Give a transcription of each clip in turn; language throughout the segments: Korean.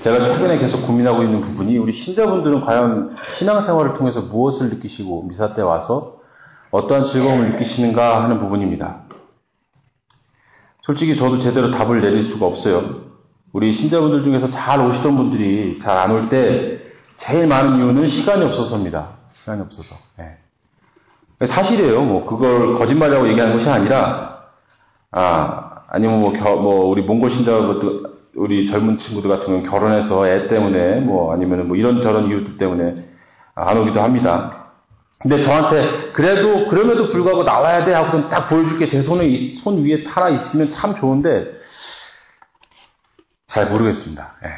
제가 최근에 계속 고민하고 있는 부분이 우리 신자분들은 과연 신앙생활을 통해서 무엇을 느끼시고 미사 때 와서 어떠한 즐거움을 느끼시는가 하는 부분입니다. 솔직히 저도 제대로 답을 내릴 수가 없어요. 우리 신자분들 중에서 잘 오시던 분들이 잘 안 올 때 제일 많은 이유는 시간이 없어서입니다. 시간이 없어서. 네. 사실이에요. 뭐 그걸 거짓말이라고 얘기하는 것이 아니라 아니면 우리 몽골 신자분들 우리 젊은 친구들 같은 경우는 결혼해서 애 때문에 아니면 이런저런 이유들 때문에 안 오기도 합니다. 근데 저한테 그럼에도 불구하고 나와야 돼 하고선 딱 보여줄게 제 손 위에 하나 있으면 참 좋은데 잘 모르겠습니다. 예.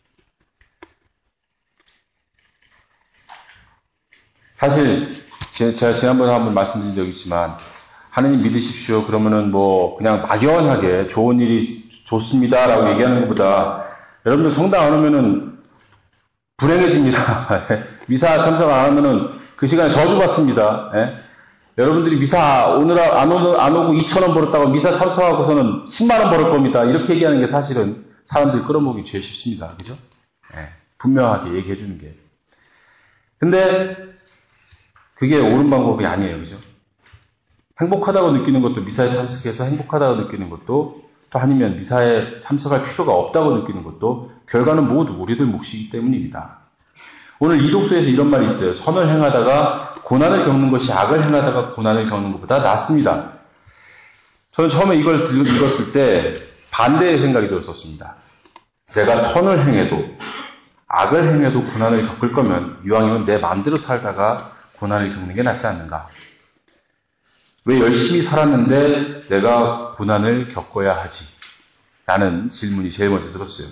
사실 제가 지난번에 한번 말씀드린 적이 있지만 하느님 믿으십시오. 그러면은 그냥 막연하게 좋은 일이 좋습니다라고 얘기하는 것보다 여러분들 성당 안 오면은 불행해집니다. 미사 참석 안 하면은 그 시간에 저주받습니다. 예? 여러분들이 미사 오늘 안 오고 2,000원 벌었다고 미사 참석하고서는 10만 원 벌을 겁니다. 이렇게 얘기하는 게 사실은 사람들이 끌어모으기 제일 쉽습니다. 그죠? 예. 분명하게 얘기해 주는 게. 근데 그게 옳은 방법이 아니에요. 그죠? 행복하다고 느끼는 것도 미사에 참석해서 행복하다고 느끼는 것도 또 아니면 미사에 참석할 필요가 없다고 느끼는 것도 결과는 모두 우리들 몫이기 때문입니다. 오늘 이 독서에서 이런 말이 있어요. 선을 행하다가 고난을 겪는 것이 악을 행하다가 고난을 겪는 것보다 낫습니다. 저는 처음에 이걸 읽었을 때 반대의 생각이 들었었습니다. 내가 선을 행해도 악을 행해도 고난을 겪을 거면 이왕이면 내 마음대로 살다가 고난을 겪는 게 낫지 않는가. 왜 열심히 살았는데 내가 고난을 겪어야 하지? 라는 질문이 제일 먼저 들었어요.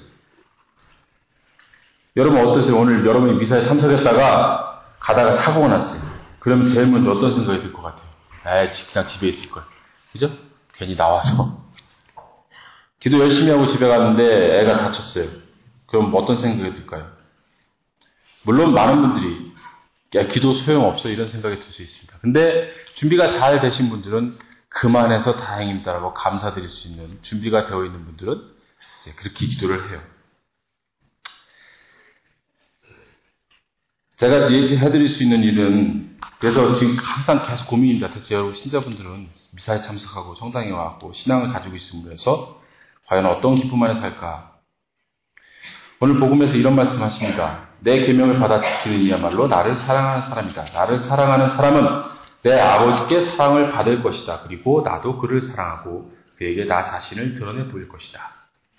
여러분 어떠세요? 오늘 여러분이 미사에 참석했다가 가다가 사고가 났어요. 그러면 제일 먼저 어떤 생각이 들 것 같아요? 그냥 집에 있을걸. 그죠? 괜히 나와서. 기도 열심히 하고 집에 갔는데 애가 다쳤어요. 그럼 어떤 생각이 들까요? 물론 많은 분들이 기도 소용없어 이런 생각이 들 수 있습니다. 근데 준비가 잘 되신 분들은 그만해서 다행입니다라고 감사드릴 수 있는 준비가 되어 있는 분들은 이제 그렇게 기도를 해요. 제가 얘기해드릴 수 있는 일은 그래서 지금 항상 계속 고민입니다. 대체 여러분 신자분들은 미사에 참석하고 성당에 와서 신앙을 가지고 있으면서 과연 어떤 기쁨 안에 살까? 오늘 복음에서 이런 말씀하십니다. 내 계명을 받아 지키는 이야말로 나를 사랑하는 사람이다. 나를 사랑하는 사람은 내 아버지께 사랑을 받을 것이다. 그리고 나도 그를 사랑하고 그에게 나 자신을 드러내 보일 것이다.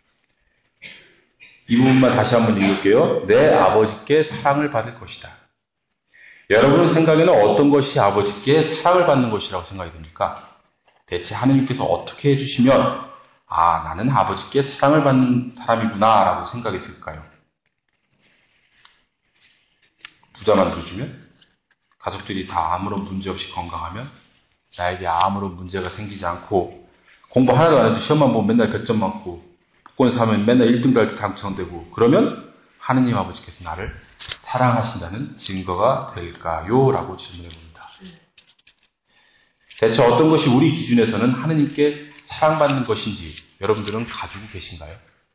이 부분만 다시 한번 읽을게요. 내 아버지께 사랑을 받을 것이다. 여러분 생각에는 어떤 것이 아버지께 사랑을 받는 것이라고 생각이 듭니까? 대체 하느님께서 어떻게 해주시면 나는 아버지께 사랑을 받는 사람이구나 라고 생각이 들까요? 부자만 두주면? 가족들이 다 아무런 문제 없이 건강하면? 나에게 아무런 문제가 생기지 않고 공부 하나도 안 해도 시험만 보면 맨날 100점 맞고 복권 사면 맨날 1등 당첨되고 그러면 하느님 아버지께서 나를 사랑하신다는 증거가 될까요? 라고 질문해 봅니다. 대체 어떤 것이 우리 기준에서는 하느님께 사랑받는 것인지 여러분들은 가지고 계신가요?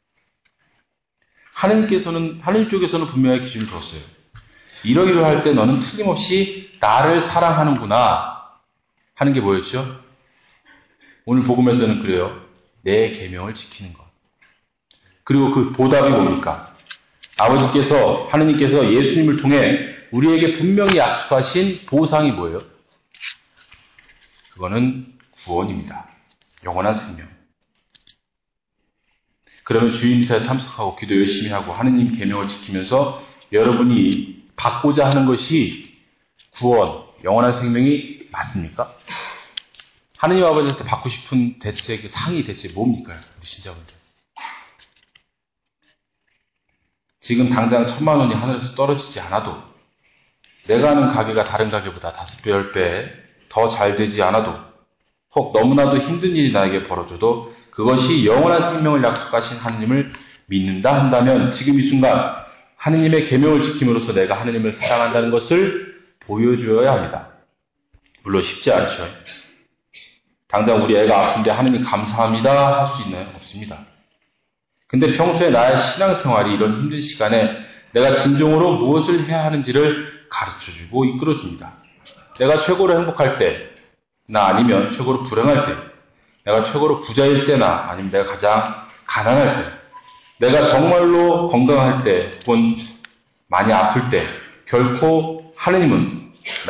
하느님 쪽에서는 분명히 기준을 줬어요. 이러이러할 때 너는 틀림없이 나를 사랑하는구나 하는 게 뭐였죠? 오늘 복음에서는 그래요. 내 계명을 지키는 것. 그리고 그 보답이 뭡니까? 하느님께서 예수님을 통해 우리에게 분명히 약속하신 보상이 뭐예요? 그거는 구원입니다. 영원한 생명. 그러면 주일 미사에 참석하고 기도 열심히 하고 하느님 계명을 지키면서 여러분이 받고자 하는 것이 구원, 영원한 생명이 맞습니까? 하느님 아버지한테 받고 싶은 대체 그 상이 대체 뭡니까? 우리 신자분들. 지금 당장 1,000만 원이 하늘에서 떨어지지 않아도 내가 하는 가게가 다른 가게보다 5배, 10배 더 잘 되지 않아도 혹 너무나도 힘든 일이 나에게 벌어져도 그것이 영원한 생명을 약속하신 하느님을 믿는다 한다면 지금 이 순간 하느님의 계명을 지킴으로써 내가 하느님을 사랑한다는 것을 보여주어야 합니다. 물론 쉽지 않죠. 당장 우리 애가 아픈데 하느님 감사합니다 할 수 있나요? 없습니다. 근데 평소에 나의 신앙생활이 이런 힘든 시간에 내가 진정으로 무엇을 해야 하는지를 가르쳐주고 이끌어줍니다. 내가 최고로 행복할 때나 아니면 최고로 불행할 때, 내가 최고로 부자일 때나 아니면 내가 가장 가난할 때, 내가 정말로 건강할 때 혹은 많이 아플 때 결코 하느님은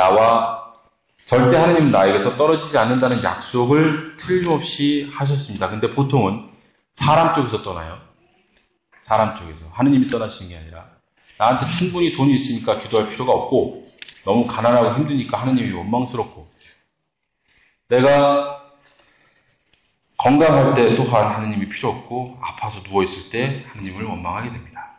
절대 하느님은 나에게서 떨어지지 않는다는 약속을 틀림없이 하셨습니다. 근데 보통은 사람 쪽에서 떠나요. 사람 쪽에서. 하느님이 떠나시는 게 아니라 나한테 충분히 돈이 있으니까 기도할 필요가 없고 너무 가난하고 힘드니까 하느님이 원망스럽고 내가 건강할 때 또한 하느님이 필요 없고 아파서 누워있을 때 하느님을 원망하게 됩니다.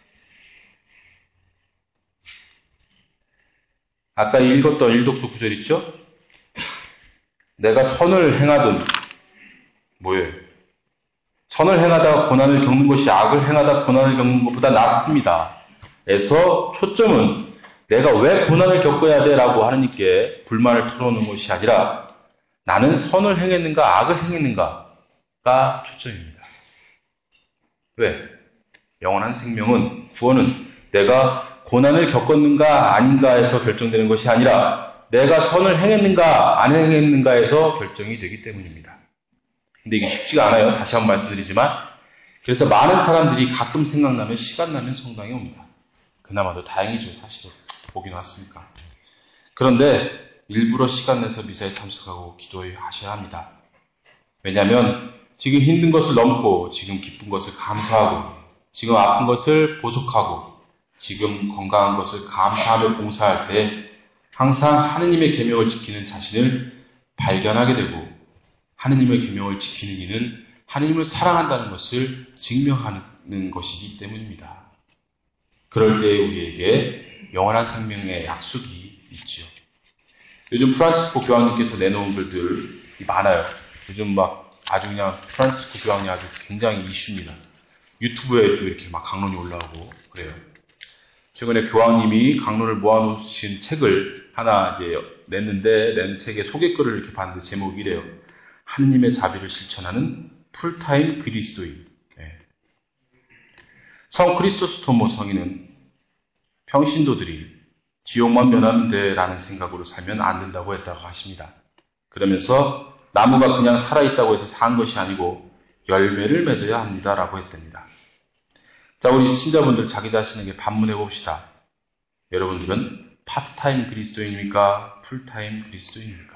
아까 읽었던 일독수 구절 있죠? 내가 선을 행하든 뭐예요? 선을 행하다가 고난을 겪는 것이 악을 행하다 고난을 겪는 것보다 낫습니다. 에서 초점은 내가 왜 고난을 겪어야 돼? 라고 하느님께 불만을 털어놓는 것이 아니라 나는 선을 행했는가 악을 행했는가가 초점입니다. 왜? 영원한 생명은 구원은 내가 고난을 겪었는가 아닌가에서 결정되는 것이 아니라 내가 선을 행했는가 안 행했는가에서 결정이 되기 때문입니다. 근데 이게 쉽지가 않아요. 다시 한번 말씀드리지만 그래서 많은 사람들이 가끔 생각나면 시간 나면 성당에 옵니다. 그나마도 다행이죠. 사실은 보긴 왔으니까. 그런데 일부러 시간 내서 미사에 참석하고 기도하셔야 합니다. 왜냐하면 지금 힘든 것을 넘고 지금 기쁜 것을 감사하고 지금 아픈 것을 보속하고 지금 건강한 것을 감사하며 봉사할 때 항상 하느님의 계명을 지키는 자신을 발견하게 되고 하느님의 계명을 지키는 이는 하느님을 사랑한다는 것을 증명하는 것이기 때문입니다. 그럴 때 우리에게 영원한 생명의 약속이 있죠. 요즘 프란시스코 교황님께서 내놓은 글들이 많아요. 요즘 아주 그냥 프란시스코 교황이 아주 굉장히 이슈입니다. 유튜브에도 이렇게 강론이 올라오고 그래요. 최근에 교황님이 강론을 모아놓으신 책을 하나 이제 낸 책의 소개글을 이렇게 봤는데 제목이 이래요. 하느님의 자비를 실천하는 풀타임 그리스도인. 성 크리소스토모 성인은 평신도들이 지옥만 면하면 돼라는 생각으로 살면 안 된다고 했다고 하십니다. 그러면서 나무가 그냥 살아있다고 해서 산 것이 아니고 열매를 맺어야 합니다라고 했답니다. 자, 우리 신자분들 자기 자신에게 반문해 봅시다. 여러분들은 파트타임 그리스도인입니까? 풀타임 그리스도인입니까?